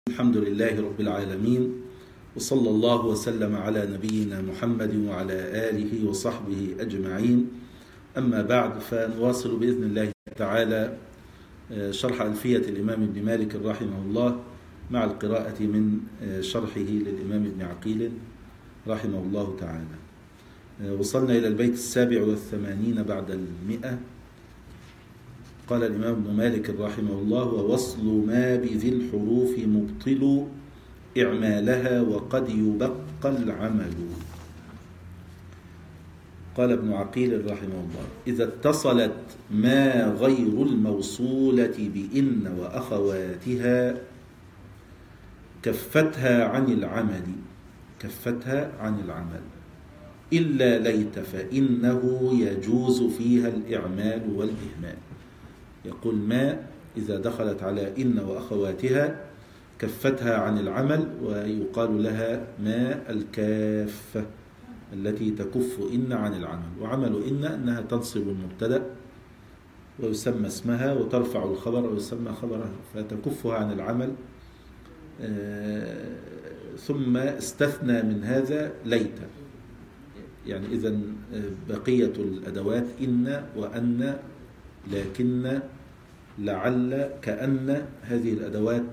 الحمد لله رب العالمين، وصلى الله وسلم على نبينا محمد وعلى آله وصحبه أجمعين. أما بعد، فنواصل بإذن الله تعالى شرح ألفية الإمام ابن مالك رحمه الله مع القراءة من شرحه للإمام ابن عقيل رحمه الله تعالى. وصلنا إلى البيت 87 بعد 100. قال الإمام ابن مالك رحمه الله: ووصل ما بذي الحروف مبطل إعمالها وقد يبقى العمل. قال ابن عقيل رحمه الله: إذا اتصلت ما غير الموصولة بإن وأخواتها كفتها عن العمل إلا ليت فإنه يجوز فيها الإعمال والإهمال. يقول: ما إذا دخلت على إن وأخواتها كفتها عن العمل، ويقال لها ما الكافة التي تكف إن عن العمل. وعمل إن أنها تنصب المبتدأ ويسمى اسمها وترفع الخبر ويسمى خبرها، فتكفها عن العمل. ثم استثنى من هذا ليت، يعني إذن بقية الأدوات إن وأن لكن لعل كأن، هذه الأدوات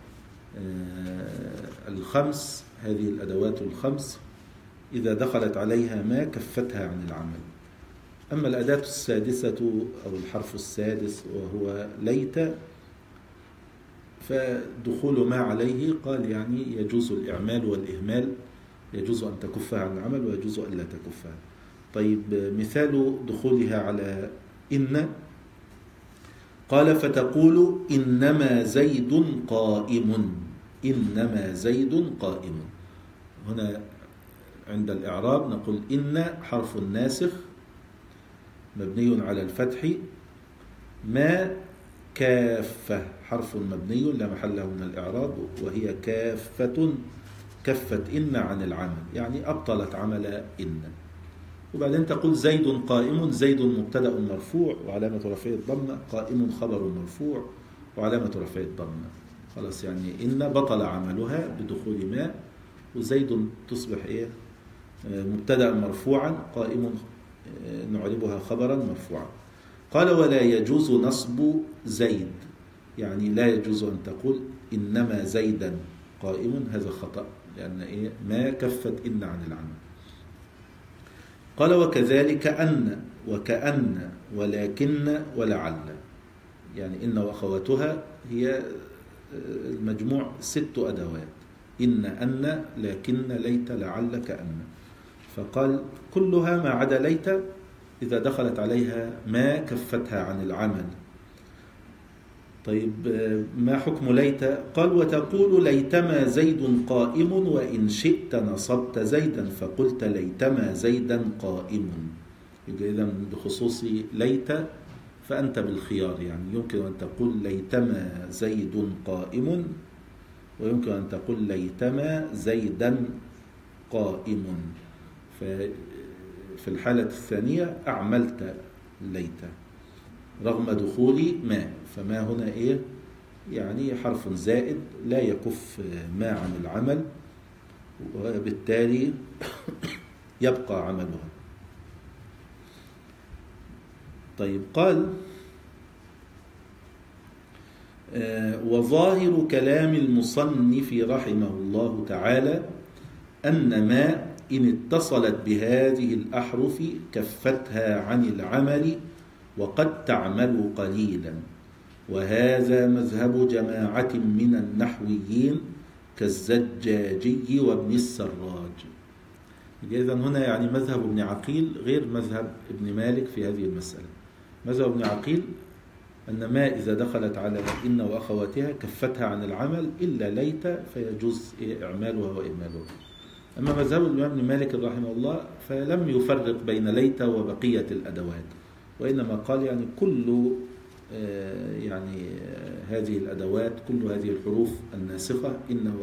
الخمس، هذه الأدوات الخمس إذا دخلت عليها ما كفتها عن العمل. أما الأداة السادسة أو الحرف السادس وهو ليت، فدخول ما عليه قال يعني يجوز الإعمال والإهمال، يجوز أن تكفها عن العمل ويجوز أن لا تكفها. طيب، مثال دخولها على إن: قال فتقول إنما زيد قائم. إنما زيد قائم. هنا عند الإعراب نقول إن حرف ناسخ مبني على الفتح، ما كافة حرف مبني لا محل له من الإعراب، وهي كافة كفت إن عن العمل، يعني أبطلت عمل إن. وبعدين تقول زيد قائم. زيد مبتدأ مرفوع وعلامة رفعه الضمة، قائم خبر مرفوع وعلامة رفعه الضمة. خلاص، يعني إن بطل عملها بدخول ما، وزيد تصبح مبتدأ مرفوعا، قائم نعربها خبرا مرفوعا. قال: ولا يجوز نصب زيد، يعني لا يجوز أن تقول إنما زيدا قائم، هذا خطأ، لأن ما كفت إن عن العمل. قال: وكذلك أن وكأن ولكن ولعل، يعني إن وأخواتها هي المجموع 6 أدوات: إن، أن، لكن، ليت، لعل، كأن. فقال كلها ما عدا ليت إذا دخلت عليها ما كفتها عن العمل. طيب، ما حكم ليت؟ قال: وتقول ليتما زيد قائم وإن شئت نصبت زيدا فقلت ليتما زيدا قائم. إذا بخصوص ليت فأنت بالخيار، يعني يمكن أن تقول ليتما زيد قائم، ويمكن أن تقول ليتما زيدا قائم. في الحالة الثانية أعملت ليت رغم دخول ما، فما هنا يعني حرف زائد لا يكف ما عن العمل، وبالتالي يبقى عملها. طيب، قال: وظاهر كلام المصنف رحمه الله تعالى أن ما إن اتصلت بهذه الأحرف كفتها عن العمل وقد تعمل قليلا، وهذا مذهب جماعة من النحويين كالزجاجي وابن السراج. إذن هنا يعني مذهب ابن عقيل غير مذهب ابن مالك في هذه المسألة. مذهب ابن عقيل أن ما إذا دخلت على إن وأخواتها كفتها عن العمل إلا ليت، فيجوز إعمالها وإهمالها. أما مذهب الإمام ابن مالك رحمه الله فلم يفرق بين ليت وبقية الأدوات، وإنما قال يعني كل يعني هذه الأدوات، كل هذه الحروف الناسخة إن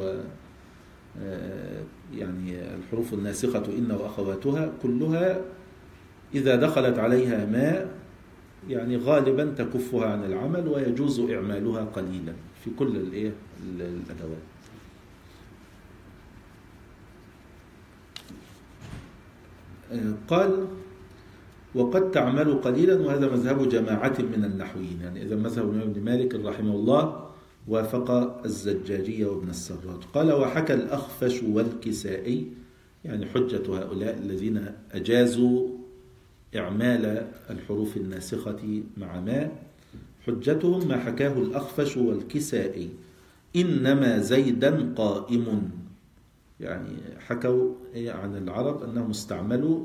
يعني الحروف الناسخة إن وأخواتها كلها إذا دخلت عليها ما يعني غالبا تكفها عن العمل ويجوز إعمالها قليلا في كل الأدوات. قال وقد تعمل قليلا، وهذا مذهب جماعة من النحويين. يعني إذا مذهب الإمام ابن مالك رحمه الله وافق الزجاجية وابن السراج. قال وحكى الأخفش والكسائي، يعني حجة هؤلاء الذين أجازوا إعمال الحروف الناسخة مع ما، حجتهم ما حكاه الأخفش والكسائي إنما زيدا قائم. يعني حكوا عن العرب أنهم استعملوا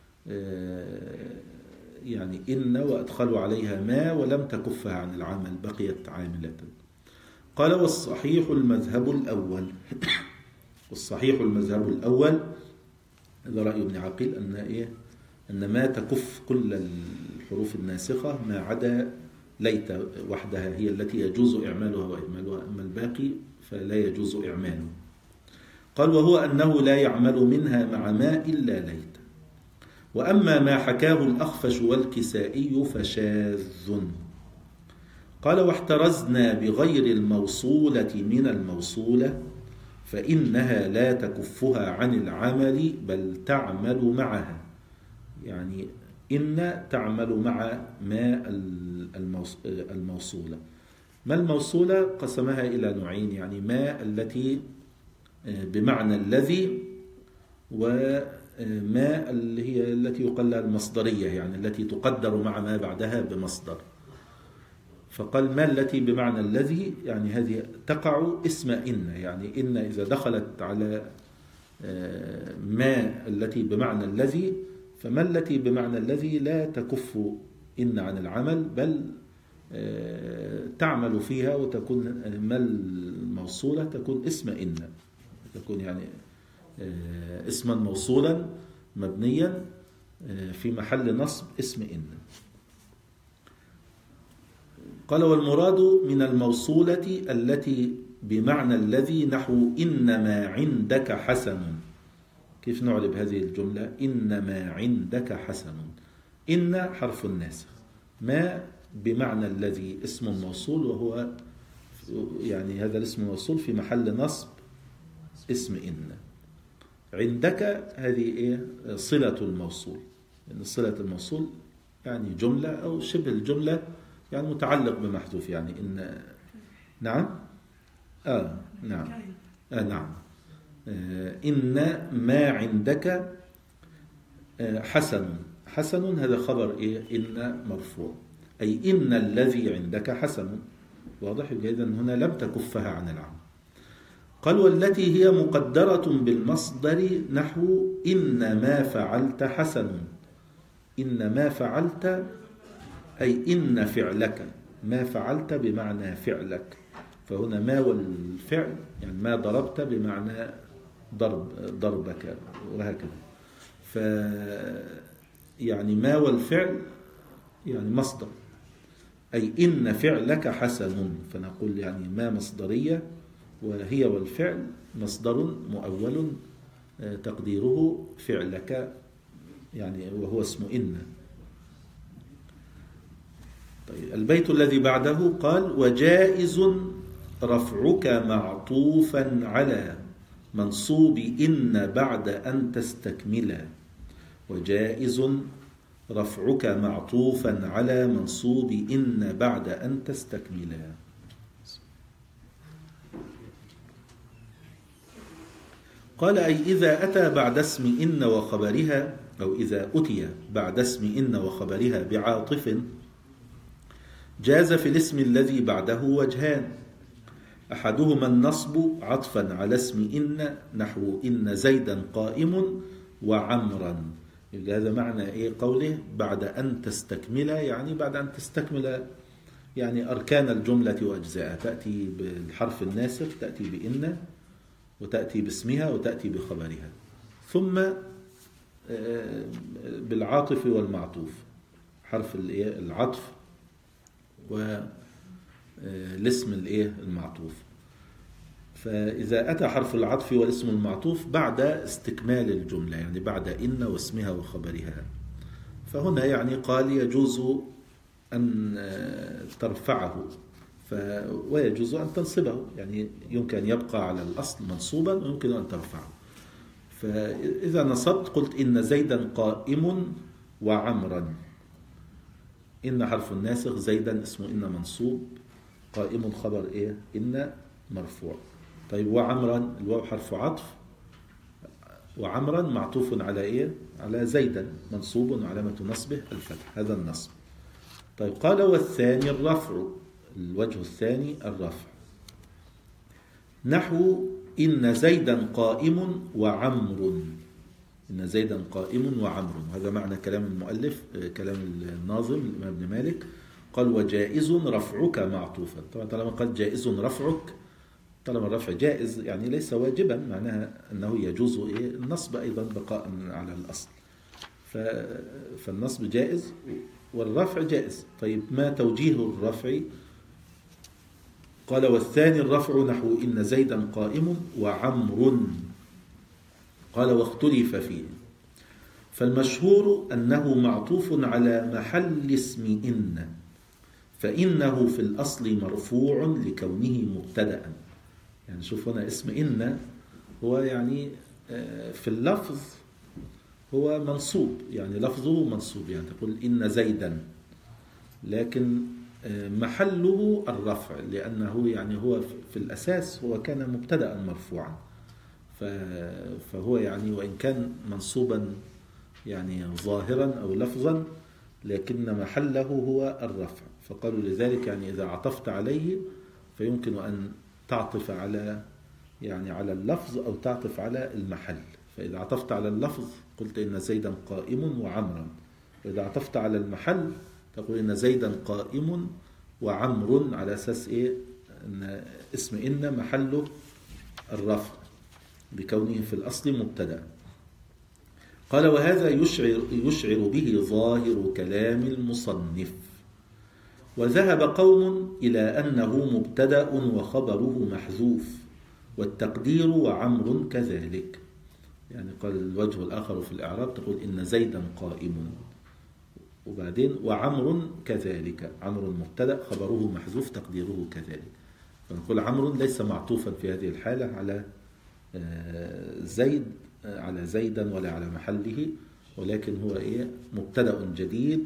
يعني إن وأدخلوا عليها ما ولم تكفها عن العمل، بقيت عاملة. قال والصحيح المذهب الأول والصحيح المذهب الأول، هذا رأي ابن عقيل، أن ما تكف كل الحروف الناسخة ما عدا ليت وحدها هي التي يجوز إعمالها وإهمالها، أما الباقي فلا يجوز إعماله. قال وهو أنه لا يعمل منها مع ما إلا ليت. وأما ما حكاه الأخفش والكسائي فشاذ. قال واحترزنا بغير الموصولة من الموصولة فإنها لا تكفها عن العمل بل تعمل معها. يعني إن تعمل مع ما الموصولة. ما الموصولة قسمها إلى نوعين، يعني ما التي بمعنى الذي، وما اللي هي التي يقال لها المصدرية، يعني التي تقدر مع ما بعدها بمصدر. فقال ما التي بمعنى الذي، يعني هذه تقع اسم إن، يعني إن إذا دخلت على ما التي بمعنى الذي، فما التي بمعنى الذي لا تكف إن عن العمل بل تعمل فيها، وتكون ما الموصولة تكون اسم إن، تكون يعني اسما موصولا مبنيا في محل نصب اسم إن. قال والمراد من الموصولة التي بمعنى الذي نحو إنما عندك حسن. كيف نعرب هذه الجملة؟ إنما عندك حسن. إن حرف الناسخ، ما بمعنى الذي اسم موصول، وهو يعني هذا الاسم الموصول في محل نصب اسم إن. عندك هذه صلة الموصول، يعني صلة الموصول يعني جملة أو شبه الجملة، يعني متعلق بمحذوف، يعني إن. نعم نعم نعم. إن ما عندك حسن. حسن هذا خبر إن مرفوع، أي إن الذي عندك حسن. واضح؟ إذن هنا لم تكفها عن العمل. قال والتي هي مقدرة بالمصدر نحو إن ما فعلت حسن. إن ما فعلت أي إن فعلك، ما فعلت بمعنى فعلك، فهنا ما والفعل، يعني ما ضربت بمعنى ضربك وهكذا. يعني ما والفعل يعني مصدر، أي إن فعلك حسن، فنقول يعني ما مصدرية، وهي والفعل مصدر مؤول تقديره فعلك، يعني وهو اسم إن. طيب البيت الذي بعده قال وجائز رفعك معطوفا على منصوب إن بعد أن تستكملا. وجائز رفعك معطوفا على منصوب إن بعد أن تستكملا. قال أي إذا أتى بعد اسم إن وخبرها، أو إذا أتي بعد اسم إن وخبرها بعاطف جاز في الاسم الذي بعده وجهان، أحدهما النصب عطفا على اسم إن نحو إن زيدا قائم وعمرا. هذا معنى قوله بعد أن تستكمل، يعني بعد أن تستكمل يعني أركان الجملة وأجزاءها، تأتي بالحرف الناسخ، تأتي بإن، وتأتي باسمها، وتأتي بخبرها، ثم بالعاطف والمعطوف، حرف العطف والاسم المعطوف. فإذا أتى حرف العطف والاسم المعطوف بعد استكمال الجملة، يعني بعد إن واسمها وخبرها، فهنا يعني قال يجوز أن ترفعه ويجوز أن تنصبه، يعني يمكن أن يبقى على الأصل منصوبا ويمكن أن ترفعه. فإذا نصبت قلت إن زيدا قائم وعمرا. إن حرف الناسخ، زيدا اسمه إن منصوب، قائم خبر إيه؟ إن مرفوع. طيب وعمرا، الواو حرف عطف، وعمرا معطوف على إيه؟ على زيدا، منصوب وعلامة نصبه الفتح، هذا النصب. طيب قال والثاني الرفع، الوجه الثاني الرفع، نحو إن زيدا قائم وعمر. إن زيدا قائم وعمر، هذا معنى كلام المؤلف، كلام الناظم الإمام ابن مالك. قال وجائز رفعك معطوفا. طبعا طالما قال جائز رفعك، طالما الرفع جائز يعني ليس واجبا، معناها أنه يجوز النصب أيضا بقاء على الأصل. فالنصب جائز والرفع جائز. طيب ما توجيه الرفع؟ قال والثاني الرفع نحو إن زيدا قائم وعمر. قال واختلف فيه، فالمشهور أنه معطوف على محل اسم إن، فإنه في الأصل مرفوع لكونه مبتدأ. يعني شوف هنا اسم إن هو يعني في اللفظ هو منصوب، يعني لفظه منصوب، يعني تقول إن زيدا، لكن محله الرفع، لأنه يعني هو في الأساس هو كان مبتدأ مرفوعا، فهو يعني وإن كان منصوبا يعني ظاهرا أو لفظا، لكن محله هو الرفع. فقالوا لذلك يعني إذا عطفت عليه فيمكن أن تعطف على يعني على اللفظ أو تعطف على المحل. فإذا عطفت على اللفظ قلت إن زيدا قائم وعمرا، وإذا عطفت على المحل تقول إن زيدا قائم وعمر، على أساس إيه؟ أن اسم إن محله الرفع بكونه في الأصل مبتدأ. قال وهذا يشعر به ظاهر كلام المصنف. وذهب قوم إلى أنه مبتدأ وخبره محذوف، والتقدير وعمر كذلك. يعني قال الوجه الآخر في الإعراب تقول إن زيدا قائم، وبعدين وعمر كذلك، عمر مبتدأ خبره محذوف تقديره كذلك. فنقول عمر ليس معطوفا في هذه الحالة على زيد، على زيدا ولا على محله، ولكن هو إيه؟ مبتدأ جديد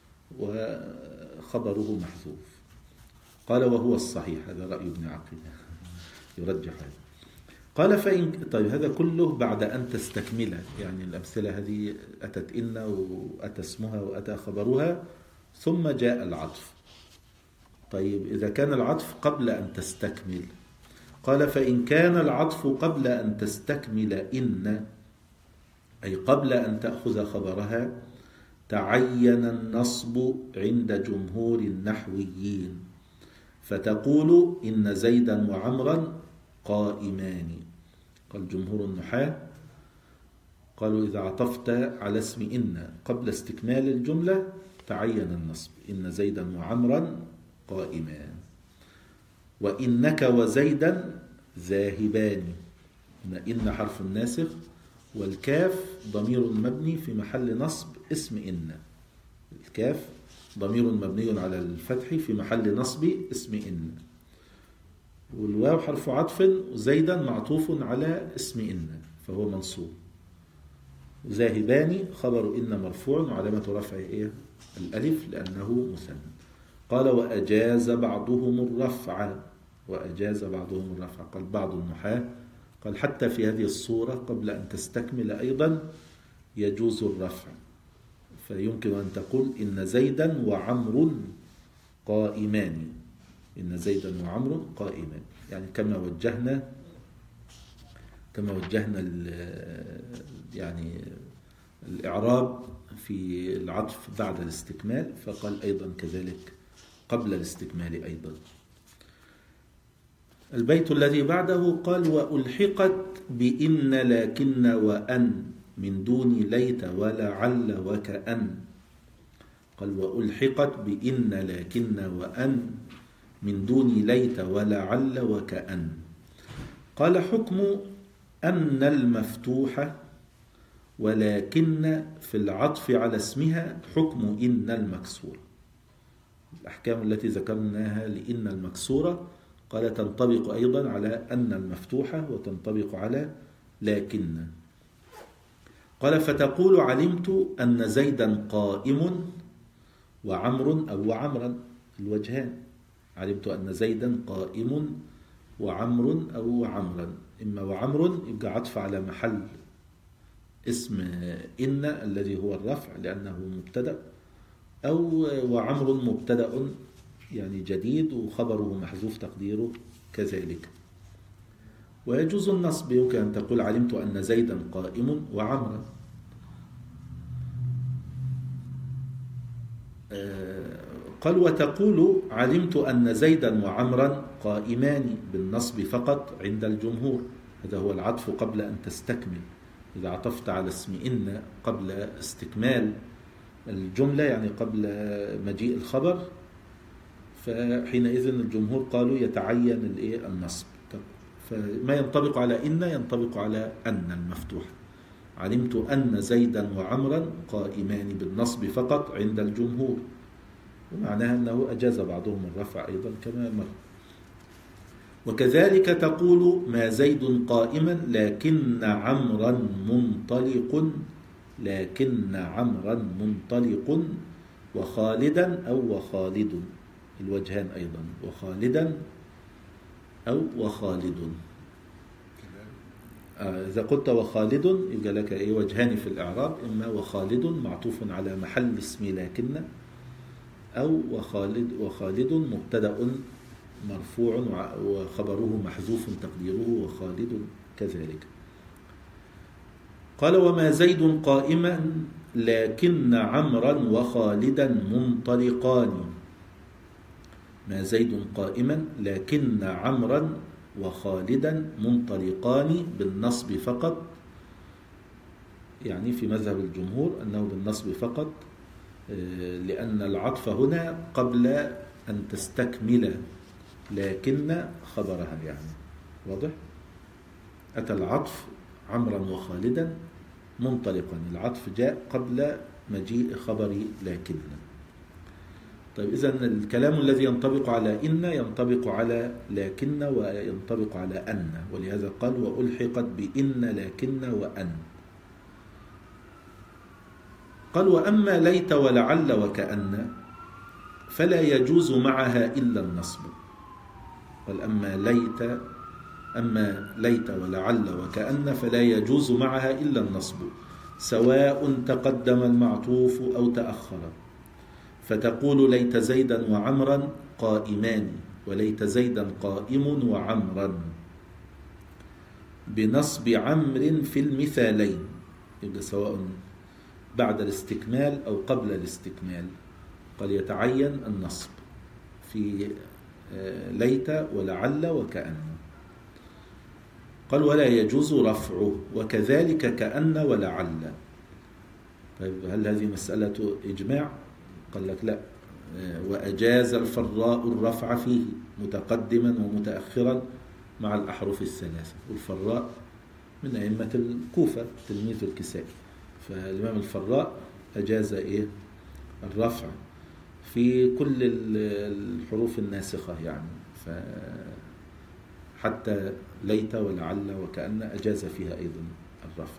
وخبره محذوف. قال وهو الصحيح، هذا رأي ابن عقيل يرجح هذا. قال فإن، طيب هذا كله بعد أن تستكمله، يعني الأمثلة هذه أتت إن وأتى اسمها وأتى خبرها ثم جاء العطف. طيب إذا كان العطف قبل أن تستكمل، قال فإن كان العطف قبل أن تستكمل إن، أي قبل أن تأخذ خبرها، تعين النصب عند جمهور النحويين، فتقول إن زيدا وعمرا قائمان. قال جمهور النحاة قالوا إذا عطفت على اسم إن قبل استكمال الجملة تعين النصب، إن زيدا وعمرا قائمان. وإنك وزيدا ذاهبان، إن حرف الناسخ، والكاف ضمير مبني في محل نصب اسم إن، الكاف ضمير مبني على الفتح في محل نصب اسم إن، والواو حرف عطف، زيدا معطوف على اسم إن فهو منصوب. ذاهبان خبر إن مرفوع وعلامة رفعه إيه؟ الألف لأنه مثنى. قال وأجاز بعضهم الرفع، وأجاز بعضهم الرفع، قال بعض النحاة قال حتى في هذه الصورة قبل أن تستكمل أيضا يجوز الرفع، فيمكن أن تقول إن زيدا وعمر قائمان، إن زيدا وعمر قائمان، يعني كما وجهنا يعني الإعراب في العطف بعد الاستكمال، فقال أيضا كذلك قبل الاستكمال أيضا. البيت الذي بعده قال وألحقت بإن لكن وأن من دون ليت ولعل وكأن. قال وألحقت بإن لكن وأن من دون ليت ولعل وكأن. قال حكم أن المفتوحة ولكن في العطف على اسمها حكم إن المكسورة. الأحكام التي ذكرناها لإن المكسورة قال تنطبق أيضا على أن المفتوحة وتنطبق على لكن. قال فتقول علمت أن زيدا قائم وعمر أو وعمرا، الوجهان. علمت أن زيدا قائم وعمر أو عمرا، إما وعمر يبقى عطف على محل اسم إن الذي هو الرفع لأنه مبتدأ، أو وعمر مبتدأ يعني جديد وخبره محذوف تقديره كذلك. ويجوز النصب، يمكن أن تقول علمت أن زيدا قائم وعمرا. قال وتقول علمت أن زيدا وعمرا قائمان بالنصب فقط عند الجمهور. هذا هو العطف قبل أن تستكمل. إذا عطفت على اسم إن قبل استكمال الجملة يعني قبل مجيء الخبر، فحينئذ الجمهور قالوا يتعين النصب. فما ينطبق على إن ينطبق على أن المفتوح. علمت أن زيدا وعمرا قائمان بالنصب فقط عند الجمهور، ومعناها أنه أجاز بعضهم الرفع أيضا كما مر. وكذلك تقول ما زيد قائما لكن عمرا منطلق، لكن عمرا منطلق وخالدا أو وخالد، الوجهان أيضا، وخالدا أو وخالد. إذا قلت وخالد يبقى لك وجهان في الإعراب، إما وخالد معطوف على محل اسم لكن، أو وخالد مبتدأ مرفوع وخبره محذوف تقديره وخالد كذلك. قال وما زيد قائما لكن عمرا وخالدا منطلقان. ما زيد قائما لكن عمرا وخالدا منطلقان بالنصب فقط، يعني في مذهب الجمهور أنه بالنصب فقط، لأن العطف هنا قبل أن تستكمل لكن خبرها، يعني واضح؟ أتى العطف عمرا وخالدا منطلقا، العطف جاء قبل مجيء خبر لكن. طيب إذن الكلام الذي ينطبق على إن ينطبق على لكن وينطبق على أن، ولهذا قال وألحقت بإن لكن وأن. قال وأما ليت ولعل وكأن فلا يجوز معها إلا النصب. قال أما ليت ولعل وكأن فلا يجوز معها إلا النصب، سواء تقدم المعطوف أو تأخر. فتقول ليت زيدا وعمرا قائمان، وليت زيدا قائم وعمرا، بنصب عمر في المثالين، يبقى سواء بعد الاستكمال أو قبل الاستكمال. قال يتعين النصب في ليت ولعل وكأن. قال ولا يجوز رفعه، وكذلك كأن ولعل. طيب هل هذه مسألة إجماع؟ قال لك لا، وأجاز الفراء الرفع فيه متقدما ومتأخرا مع الأحرف الثلاثة. والفراء من أئمة الكوفة تلميذ الكسائي، فالإمام الفراء أجاز الرفع في كل الحروف الناسخة، يعني حتى ليت ولعل وكأن أجاز فيها أيضا الرفع.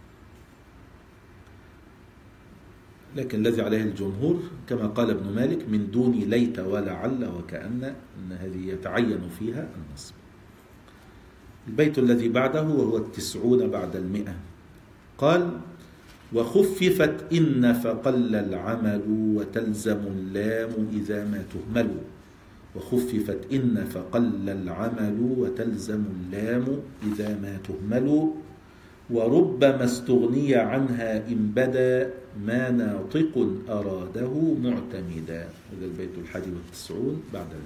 لكن الذي عليه الجمهور كما قال ابن مالك من دون ليت ولعل وكأن أن هذه يتعين فيها النصب. البيت الذي بعده وهو 90 بعد 100. قال وخففت إن فقل العمل وتلزم اللام إذا ما تهمل. وخففت إن فقل العمل وتلزم اللام إذا ما تهمل. وربما استغني عنها إن بدا ما ناطق أراده معتمدا. هذا البيت 91 بعد 100.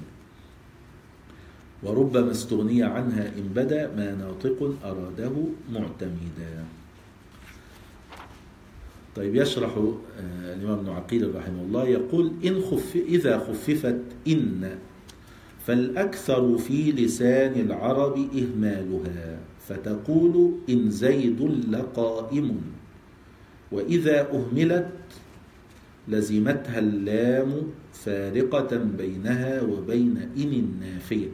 وربما استغني عنها إن بدا ما ناطق أراده معتمدا. طيب يشرح الإمام ابن عقيل رحمه الله يقول إذا خففت إن فالأكثر في لسان العرب إهمالها، فتقول إن زيد لقائم. وإذا أهملت لزمتها اللام فارقة بينها وبين إن النافية.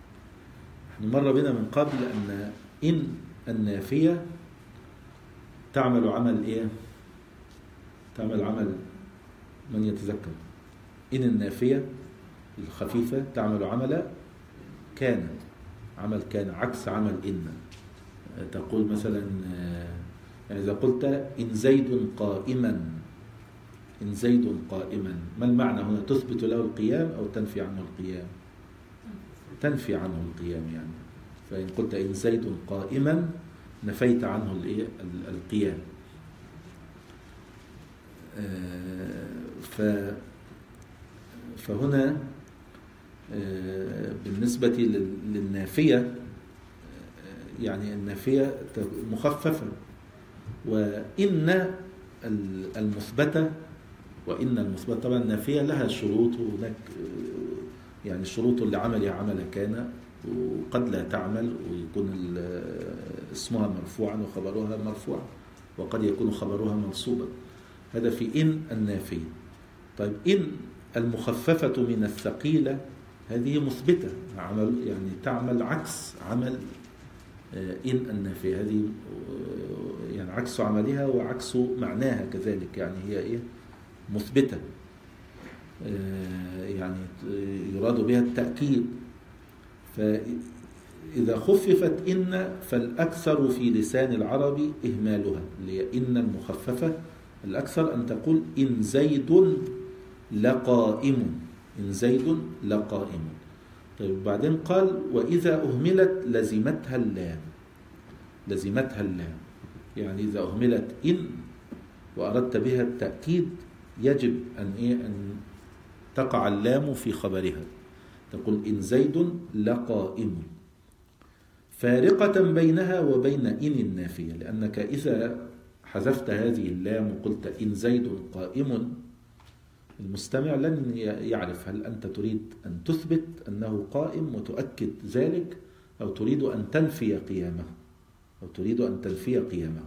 نحن مر بنا من قبل أن إن النافية تعمل عمل إيه؟ تعمل عمل من يتذكر؟ إن النافية الخفيفة تعمل عمل كان، عمل كان عكس عمل إن. تقول مثلا يعني إذا قلت إن زيد قائما، إن زيد قائما، ما المعنى هنا؟ تثبت له القيام أو تنفي عنه القيام؟ تنفي عنه القيام يعني. فإن قلت إن زيد قائما نفيت عنه القيام. فهنا بالنسبة للنافية يعني النافية مخففة، وإن المثبتة، وإن المثبتة طبعا النافية لها شروط، هناك يعني الشروط اللي عملها عمل كان، وقد لا تعمل ويكون اسمها مرفوعا وخبرها مرفوعا، وقد يكون خبرها منصوبا. هذا في إن النافية. طيب إن المخففة من الثقيلة هذه مثبتة، عمل يعني تعمل عكس عمل إن النافية، هذه يعني عكس عملها وعكس معناها كذلك، يعني هي إيه؟ مثبتة، يعني يراد بها التأكيد. فإذا خففت إن فالأكثر في لسان العرب إهمالها، اللي هي إن المخففة الأكثر أن تقول إن زيد لقائم، إن زيد لقائم. طيب بعدين قال وإذا أهملت لزمتها اللام، لزمتها اللام، يعني إذا أهملت إن وأردت بها التأكيد يجب أن تقع اللام في خبرها، تقول إن زيد لقائم، فارقة بينها وبين إن النافية، لأنك إذا حذفت هذه اللام وقلت إن زيد قائم المستمع لن يعرف هل أنت تريد أن تثبت أنه قائم وتؤكد ذلك، أو تريد أن تنفي قيامه، أو تريد أن تنفي قيامه.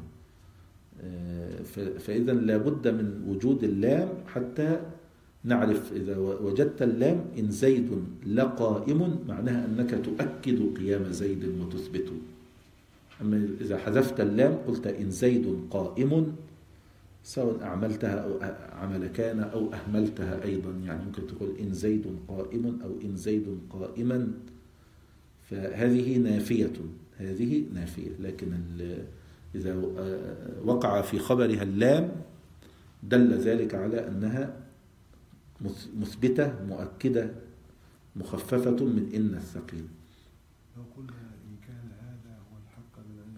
فإذا لابد من وجود اللام حتى نعرف. إذا وجدت اللام إن زيد لقائم معناها أنك تؤكد قيام زيد وتثبته. أما إذا حذفت اللام قلت إن زيد قائم، سواء أعملتها أو عمل كان أو أهملتها أيضا، يعني ممكن تقول إن زيد قائم أو إن زيد قائما، فهذه نافية، هذه نافية. لكن إذا وقع في خبرها اللام دل ذلك على أنها مثبتة مؤكدة مخففة من إن الثقيل. لو قلنا إن كان هذا هو الحق من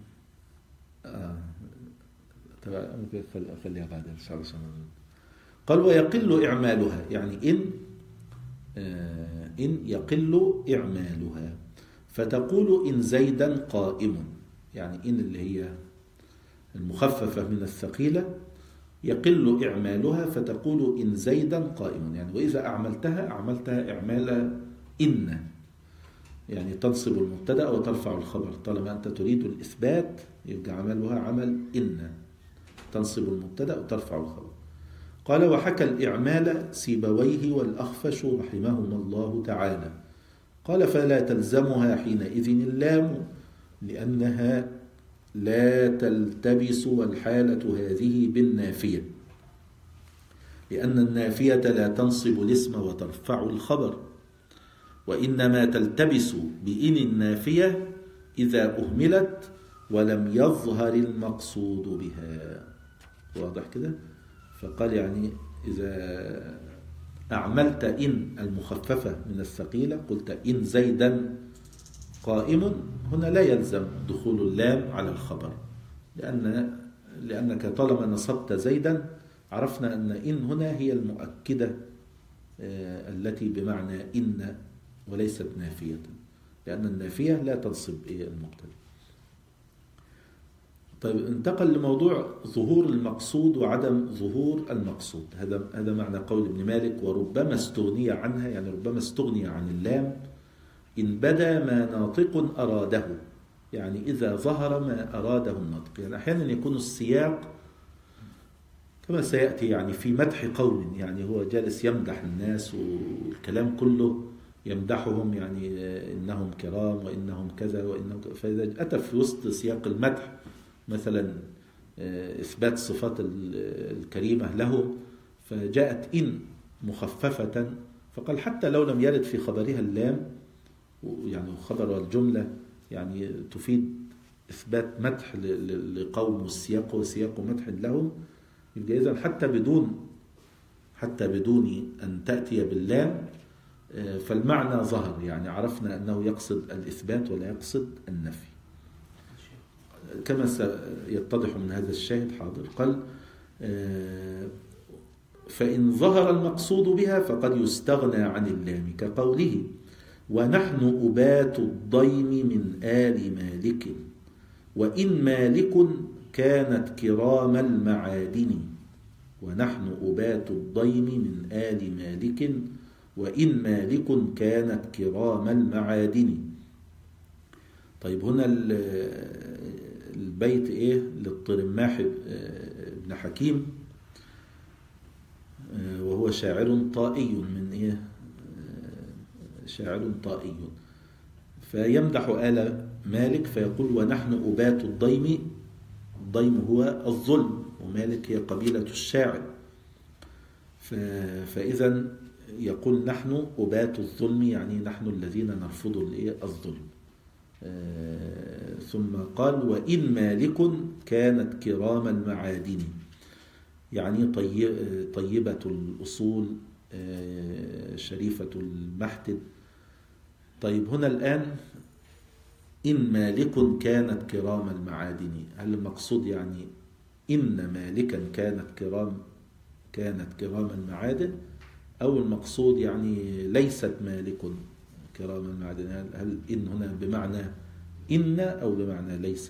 طبعا خليها بعد إن شاء الله. قال ويقل إعمالها، يعني إن يقل إعمالها، فتقول إن زيدا قائم، يعني إن اللي هي المخففة من الثقيلة يقل إعمالها، فتقول إن زيدا قائم، يعني وإذا أعملتها إعمال إن، يعني تنصب المبتدأ وترفع الخبر، طالما أنت تريد الإثبات يبقى عملها عمل إن، تنصب المبتدأ وترفع الخبر. قال وحكى الإعمال سيبويه والأخفش رحمهما الله تعالى. قال فلا تلزمها حينئذ اللام لأنها لا تلتبس، والحالة هذه بالنافية، لأن النافية لا تنصب الاسم وترفع الخبر، وإنما تلتبس بإن النافية إذا أهملت ولم يظهر المقصود بها. واضح كده؟ فقال يعني إذا أعملت إن المخففة من الثقيلة قلت إن زيدا قائم، هنا لا يلزم دخول اللام على الخبر، لأنك طالما نصبت زيدا عرفنا أن إن هنا هي المؤكدة التي بمعنى إن وليست نافية، لأن النافية لا تنصب المبتدأ. طيب انتقل لموضوع ظهور المقصود وعدم ظهور المقصود. هذا معنى قول ابن مالك وربما استغني عنها، يعني ربما استغني عن اللام إن بدا ما ناطق أراده، يعني إذا ظهر ما أراده الناطق. يعني أحيانا يكون السياق كما سيأتي يعني في مدح قوم، يعني هو جالس يمدح الناس والكلام كله يمدحهم، يعني إنهم كرام وإنهم كذا وإنهم كذا. فإذا أتى في وسط سياق المدح مثلا إثبات صفات الكريمة له، فجاءت إن مخففة، فقال حتى لو لم يرد في خبرها اللام، يعني خبر الجملة يعني تفيد إثبات مدح لقوم، والسياق هو سياق مدح لهم، يبقى إذن حتى بدون أن تأتي باللام فالمعنى ظهر، يعني عرفنا أنه يقصد الإثبات ولا يقصد النفي، كما سيتضح من هذا الشاهد. حاضر. قال فإن ظهر المقصود بها فقد يستغنى عن اللام، كقوله ونحن أبات الضيم من آل مالك وإن مالك كانت كرام المعادن. ونحن أبات الضيم من آل مالك وإن مالك كانت كرام المعادن. طيب هنا البيت إيه للطرماح بن حكيم، وهو شاعر طائي من إيه، شاعر طائي، فيمدح آل مالك فيقول ونحن أبات الضيم. الضيم هو الظلم، ومالك هي قبيلة الشاعر، فإذا يقول نحن أبات الظلم، يعني نحن الذين نرفض الظلم. ثم قال وإن مالك كانت كرام المعادن، يعني طيبة الأصول شريفة المحتد. طيب هنا الآن إن مالك كانت كرام المعادن، هل المقصود يعني إن مالكا كانت كرام المعادن، أو المقصود يعني ليست مالك كرام المعادن؟ هل إن هنا بمعنى إن أو بمعنى ليس؟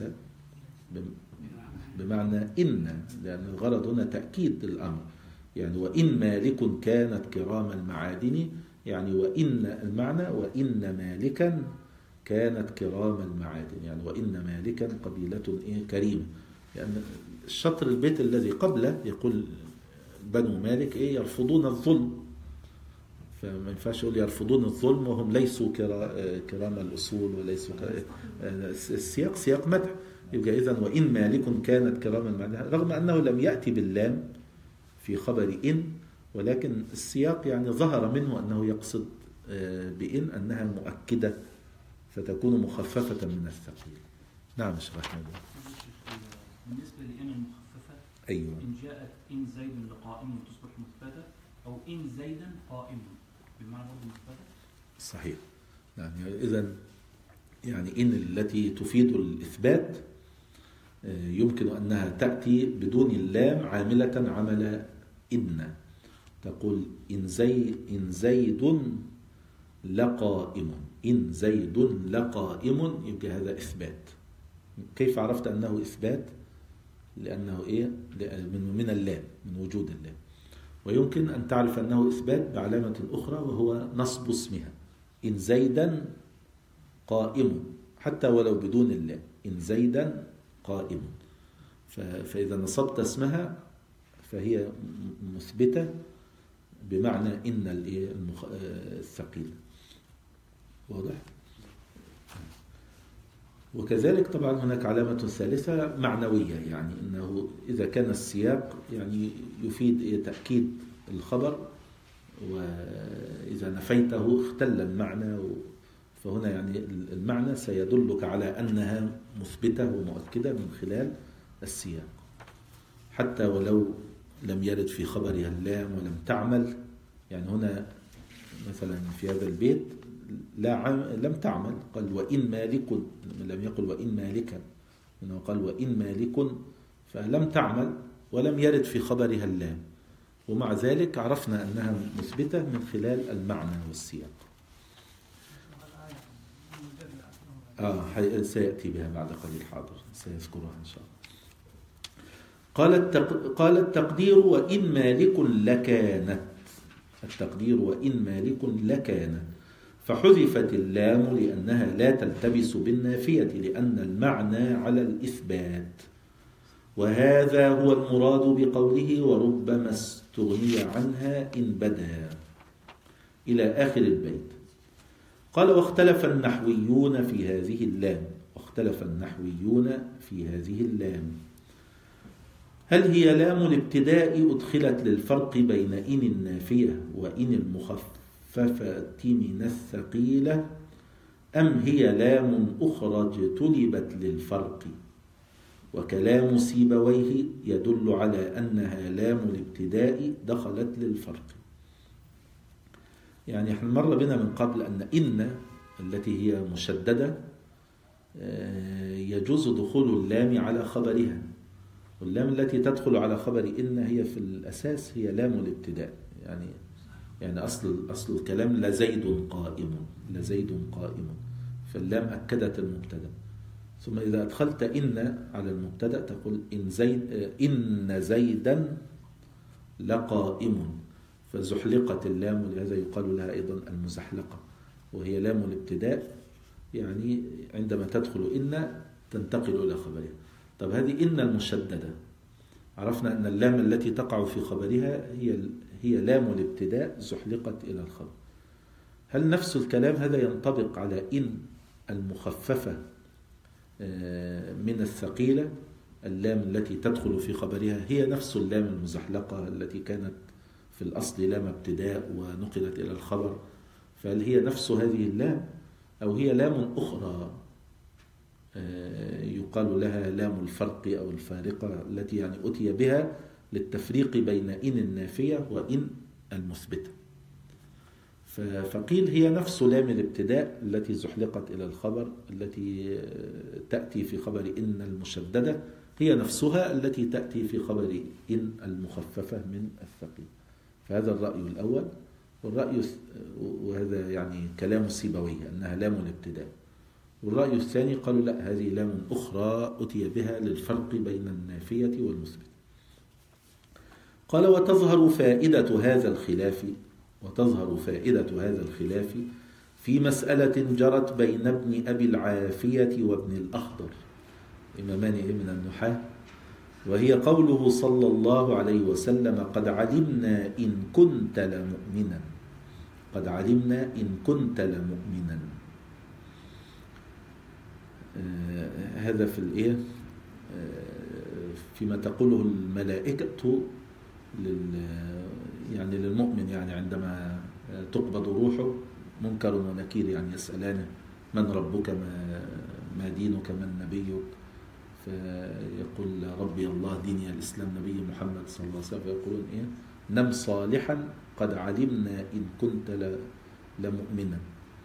بمعنى إن، لأن الغرض هنا تأكيد الأمر، يعني وإن مالك كانت كرام المعادن، يعني وإن المعنى وإن مالكا كانت كرام المعادن، يعني وإن مالكا قبيلة كريمة. لأن الشطر البيت الذي قبله يقول بنو مالك يرفضون الظلم، فما ينفعش يقول يرفضون الظلم وهم ليسوا كرام الأصول وليسوا السياق سياق مدح، يبقى إذن وإن مالك كانت كرام المعادن، رغم أنه لم يأتي باللام في خبر إن، ولكن السياق يعني ظهر منه أنه يقصد بإن أنها مؤكدة فتكون مخففة من الثقيل. نعم شرح هذا. بالنسبة لإن المخففة، أيوة، إن جاءت إن زيد لقائم تصبح مثبتة، أو إن زيدا قائم بمعنى برضه مثبتة. صحيح. يعني إذن يعني إن التي تفيد الإثبات يمكن أنها تأتي بدون اللام عاملة عمل إن، تقول إن زيد لقائم، إن زيد لقائم، يبقى هذا إثبات. كيف عرفت أنه إثبات؟ لأنه من اللام، من وجود اللام. ويمكن أن تعرف أنه إثبات بعلامة أخرى، وهو نصب اسمها، إن زيدا قائم، حتى ولو بدون اللام، إن زيدا قائم. فإذا نصبت اسمها فهي مثبتة بمعنى إن الثقيل. واضح؟ وكذلك طبعا هناك علامة ثالثة معنوية، يعني أنه إذا كان السياق يعني يفيد تأكيد الخبر، وإذا نفيته اختل المعنى، فهنا يعني المعنى سيدلك على أنها مثبتة ومؤكدة من خلال السياق، حتى ولو لم يرد في خبرها اللام ولم تعمل. يعني هنا مثلا في هذا البيت لم تعمل، قال وإن مالك، لم يقل وإن مالكا، إنه قال وإن مالك، فلم تعمل ولم يرد في خبرها اللام، ومع ذلك عرفنا أنها مثبتة من خلال المعنى والسياق. سيأتي بها بعد قليل. حاضر، سيذكرها إن شاء الله. قال التقدير وإن مالك لكانت، التقدير وإن مالك لكانت، فحذفت اللام لأنها لا تلتبس بالنافية، لأن المعنى على الإثبات، وهذا هو المراد بقوله وربما استغني عنها إن بدا، إلى آخر البيت. قال واختلف النحويون في هذه اللام، هل هي لام الابتداء أدخلت للفرق بين إن النافية وإن المخففة من الثقيلة، أم هي لام أخرى اجتلبت للفرق؟ وكلام سيبويه يدل على أنها لام الابتداء دخلت للفرق. يعني احنا مر بنا من قبل أن إن التي هي مشددة يجوز دخول اللام على خبرها، واللام التي تدخل على خبر إن هي في الأساس هي لام الابتداء. يعني أصل الكلام لزيد قائم، لزيد قائم، فاللام أكدت المبتدأ. ثم إذا أدخلت إن على المبتدأ تقول إن زيدا لقائم، فزحلقت اللام، ولهذا يقال لها أيضا المزحلقة، وهي لام الابتداء. يعني عندما تدخل إن تنتقل إلى خبرها. طب هذه إن المشددة، عرفنا أن اللام التي تقع في خبرها هي لام الابتداء زحلقت إلى الخبر. هل نفس الكلام هذا ينطبق على إن المخففة من الثقيلة؟ اللام التي تدخل في خبرها هي نفس اللام المزحلقة التي كانت في الأصل لام ابتداء ونقلت إلى الخبر، فهل هي نفس هذه اللام أو هي لام أخرى يقال لها لام الفرق أو الفارقة، التي يعني أتي بها للتفريق بين إن النافية وإن المثبتة؟ فقيل هي نفس لام الابتداء التي زحلقت إلى الخبر، التي تأتي في خبر إن المشددة، هي نفسها التي تأتي في خبر إن المخففة من الثقيل. فهذا الرأي الأول. والرأي وهذا يعني كلام السيبويه أنها لام الابتداء. والرأي الثاني قالوا لا، هذه لام أخرى أتي بها للفرق بين النافية والمثبت. قال وتظهر فائدة هذا الخلاف في مسألة جرت بين ابن أبي العافية وابن الأخضر، إمامان من النحاة، وهي قوله صلى الله عليه وسلم قد علمنا إن كنت لمؤمنا، قد علمنا إن كنت لمؤمنا. هذا في الإيه فيما تقوله الملائكة يعني للمؤمن، يعني عندما تقبض روحه منكر ونكير، يعني يسألانه من ربك ما دينك من نبيك، فيقول ربي الله ديني الإسلام نبي محمد صلى الله عليه وسلم، فيقولون إيه نم صالحا قد علمنا إن كنت لمؤمنا.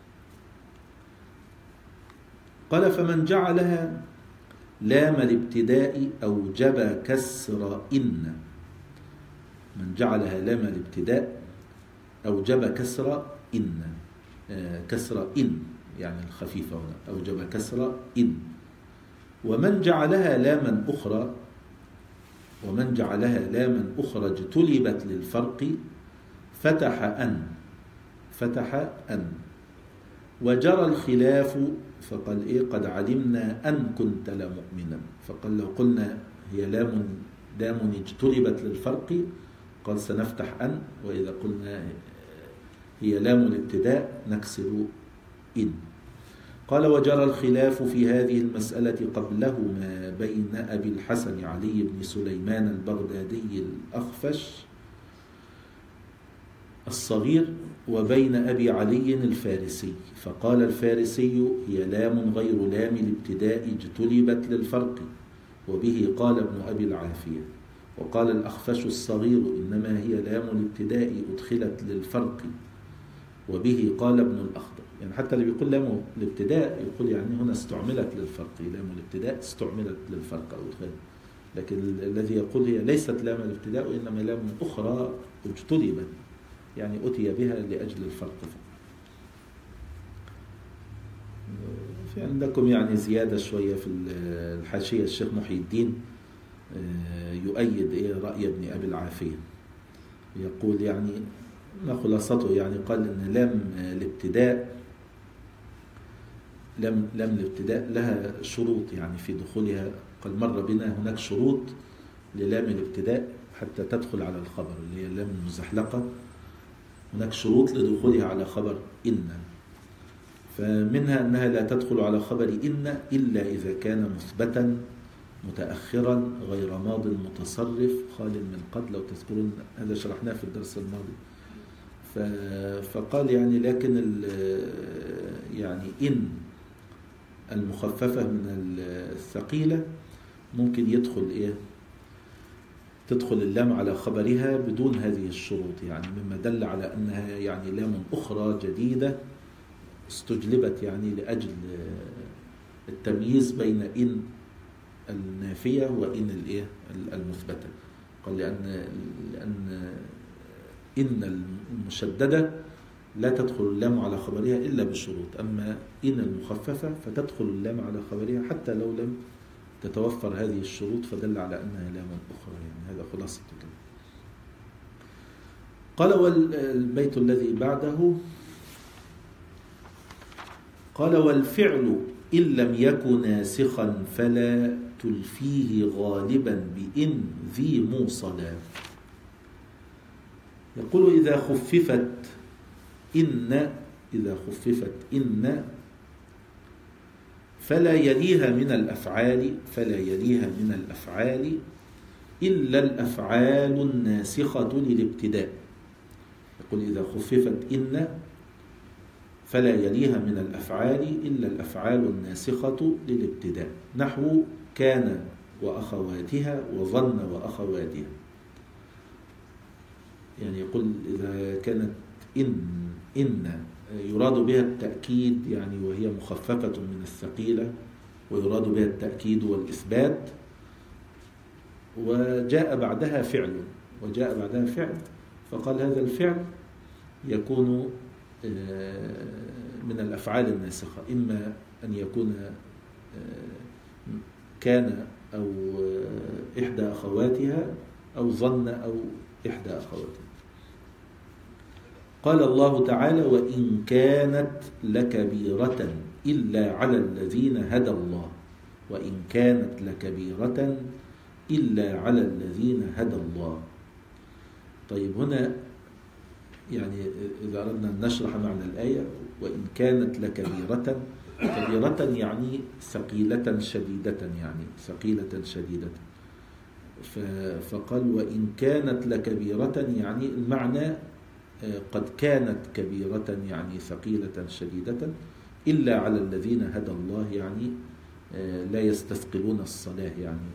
قال فمن جعلها لام الابتداء أوجب كسر إن، من جعلها لام الابتداء أوجب كسر إن، كسر إن يعني الخفيفة هنا، أوجب كسر إن. ومن جعلها لاما أخرى اجتلبت للفرق فتح أن. وجرى الخلاف فقال إيه قد علمنا أن كنت لمؤمنا، فقال لو قلنا هي لام اجتلبت للفرق قال سنفتح أن، وإذا قلنا هي لام الابتداء نكسر إن. قال وجرى الخلاف في هذه المسألة قبلهما بين أبي الحسن علي بن سليمان البغدادي الأخفش الصغير وبين أبي علي الفارسي، فقال الفارسي هي لام غير لام الابتداء اجتلبت للفرق، وبه قال ابن أبي العافية. وقال الأخفش الصغير إنما هي لام الابتداء أدخلت للفرق، وبه قال ابن الأخضر. يعني حتى اللي بيقول لام الابتداء يقول يعني هنا استعملت للفرق، لام الابتداء استعملت للفرق أو أدخلت، لكن الذي يقول هي ليست لام الابتداء وإنما لام أخرى اجتلبت، يعني أتي بها لأجل الفرق. في عندكم يعني زيادة شوية في الحاشية، الشيخ محي الدين يؤيد رأي ابن أبي العافية، يقول يعني ما خلاصته، يعني قال إن لام الابتداء لها شروط يعني في دخولها. قال مر بنا هناك شروط للام الابتداء حتى تدخل على الخبر اللي هي اللام المزحلقة، هناك شروط لدخولها على خبر إن، فمنها أنها لا تدخل على خبر إن إلا إذا كان مثبتا متأخرا غير ماض متصرف خال من قد، لو تذكرون هذا شرحناه في الدرس الماضي. فقال يعني لكن يعني إن المخففة من الثقيلة ممكن يدخل تدخل اللام على خبرها بدون هذه الشروط، يعني مما دل على أنها يعني لام أخرى جديدة استجلبت يعني لأجل التمييز بين إن النافية وإن المثبتة. قال لأن إن المشددة لا تدخل اللام على خبرها إلا بالشروط، أما إن المخففة فتدخل اللام على خبرها حتى لو لم تتوفر هذه الشروط، فدل على أنها لام أخرى. يعني هذا خلاصة الكلام. قال والبيت الذي بعده قال والفعل إن لم يكن ناسخا فلا تلفيه غالبا بإن ذي موصلا. يقول إذا خففت إن فلا يليها من الأفعال إلا الأفعال الناسخة للابتداء. يقول إذا خففت إن فلا يليها من الأفعال إلا الأفعال الناسخة للابتداء، نحو كان وأخواتها وظن وأخواتها. يعني يقول إذا كانت إن يراد بها التأكيد يعني وهي مخففة من الثقيلة، ويراد بها التأكيد والإثبات، وجاء بعدها فعل فقال هذا الفعل يكون من الأفعال الناسخة، إما أن يكون كان أو إحدى أخواتها أو ظن أو إحدى أخواتها. قال الله تعالى وإن كانت لكبيرة إلا على الذين هدى الله، وإن كانت لكبيرة إلا على الذين هدى الله. طيب هنا يعني إذا أردنا أن نشرح معنى الآية، وإن كانت لكبيرة، كبيرة يعني ثقيلة شديدة، فقال وإن كانت لكبيرة يعني المعنى قد كانت كبيرة يعني ثقيلة شديدة، إلا على الذين هدى الله يعني لا يستثقلون الصلاة يعني.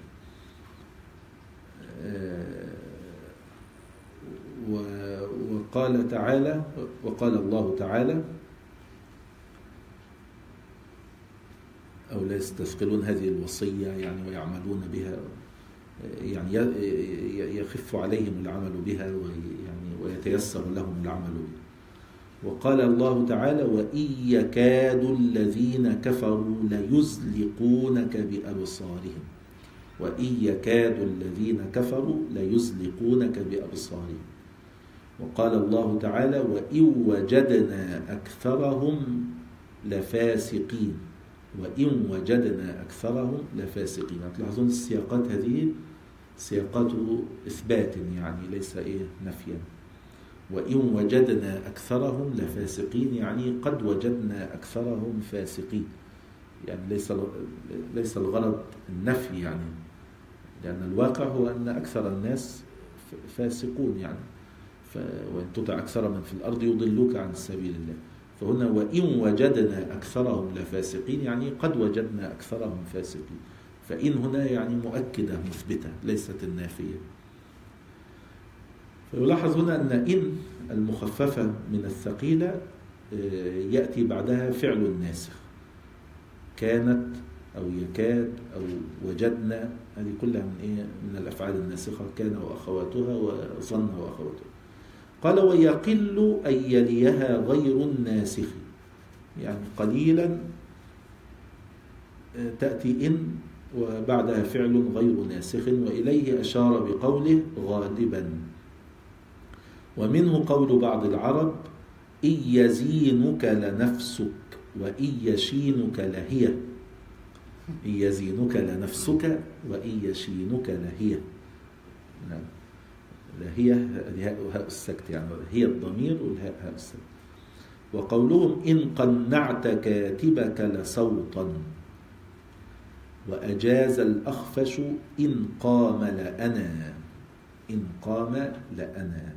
وقال الله تعالى أو لا يستثقلون هذه الوصية يعني ويعملون بها، يعني يخف عليهم العمل بها ويتيسر لهم العمل بها. وقال الله تعالى وإن يكاد الذين كفروا ليزلقونك بأبصارهم، وإن يكاد الذين كفروا ليزلقونك بأبصارهم. وقال الله تعالى وإن وجدنا أكثرهم لفاسقين، وإن وجدنا أكثرهم لفاسقين. تلاحظون السياقات هذه سياقات إثبات يعني ليس نفيا. وإن وجدنا أكثرهم لفاسقين يعني قد وجدنا أكثرهم فاسقين، يعني ليس الغرض النفي يعني، لأن الواقع هو أن أكثر الناس فاسقون يعني، وإن تطع أكثر من في الأرض يضلوك عن سبيل الله. فهنا وإن وجدنا أكثرهم لفاسقين يعني قد وجدنا أكثرهم فاسقين، فإن هنا يعني مؤكدة مثبتة ليست النافية. فيلاحظ هنا أن إن المخففة من الثقيلة يأتي بعدها فعل ناسخ، كانت أو يكاد أو وجدنا، هذه كلها من الأفعال الناسخة، كان وأخواتها وظن وأخواتها. قال ويقل أن يليها غير الناسخ، يعني قليلا تأتي إن وبعدها فعل غير ناسخ، وإليه أشار بقوله غالبا. ومنه قول بعض العرب إن يزينك لنفسك وإن يشينك لهي، إن يزينك لنفسك وإن يشينك لهي. لهي هاء السكت يعني، هي الضمير والهاء هاء السكت. وقولهم إن قنعت كاتبك لصوتا، وأجاز الأخفش إن قام لأنا. إن قام لأنا.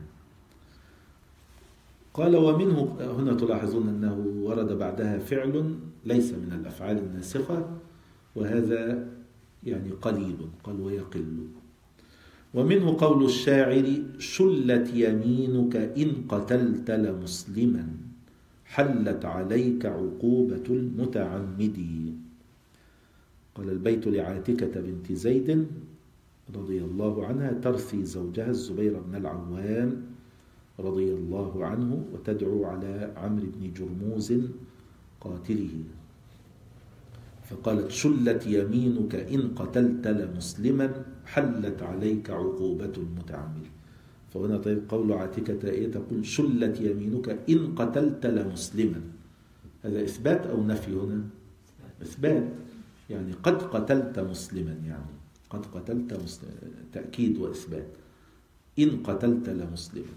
قال ومنه، هنا تلاحظون أنه ورد بعدها فعل ليس من الأفعال الناسخة، وهذا يعني قليل، قال ويقل. ومنه قول الشاعر شلت يمينك إن قتلت لمسلما حلت عليك عقوبة المتعمد. قال البيت لعاتكة بنت زيد رضي الله عنها ترثي زوجها الزبير بن العوام رضي الله عنه وتدعو على عمرو بن جرموز قاتله، فقالت شلت يمينك إن قتلت لمسلما حلت عليك عقوبة المتعمد. فهنا طيب قول عاتكة تقول شلت يمينك إن قتلت لمسلما، هذا إثبات أو نفي؟ هنا إثبات، يعني قد قتلت مسلما، يعني قد قتلت مسلما، تأكيد وإثبات. إن قتلت لمسلما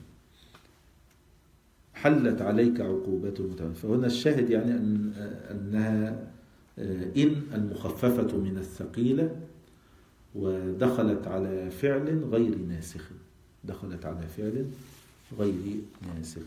حلت عليك عقوبة المتعمد. فهنا الشاهد يعني أنها إن المخففة من الثقيلة، ودخلت على فعل غير ناسخ، دخلت على فعل غير ناسخ.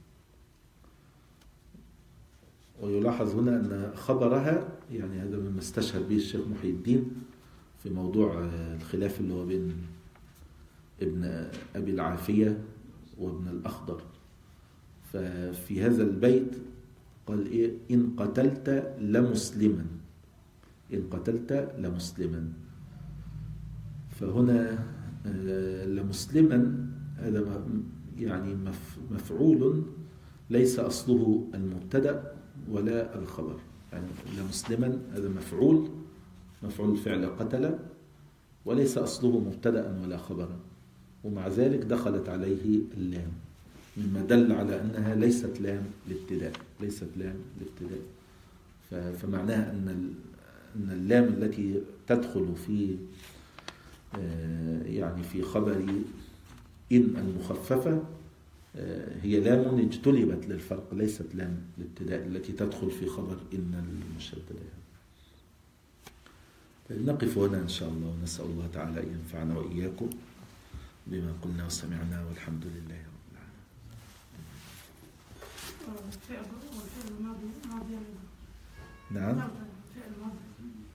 ويلاحظ هنا أن خبرها، يعني هذا مما استشهد به الشيخ محي الدين في موضوع الخلاف اللي هو بين ابن أبي العافية وابن الأخضر. ففي هذا البيت قال إيه؟ إن قتلت لمسلما، إن قتلت لمسلما. فهنا لمسلما هذا يعني مفعول ليس أصله المبتدأ ولا الخبر، يعني لمسلما هذا مفعول فعل قتل، وليس أصله مبتدأ ولا خبرا، ومع ذلك دخلت عليه اللام، مما دل على أنها ليست لام الابتداء، ليست لام الابتداء. فمعناها أن اللام التي تدخل في يعني في خبر إن المخففة هي لام اجتلبت للفرق، ليست لام الابتداء التي تدخل في خبر إن المشددة. نقف هنا إن شاء الله، ونسأل الله تعالى أن ينفعنا وإياكم بما قلنا وسمعنا، والحمد لله رب العالمين. فعل الماضي. نعم. فعل الماضي.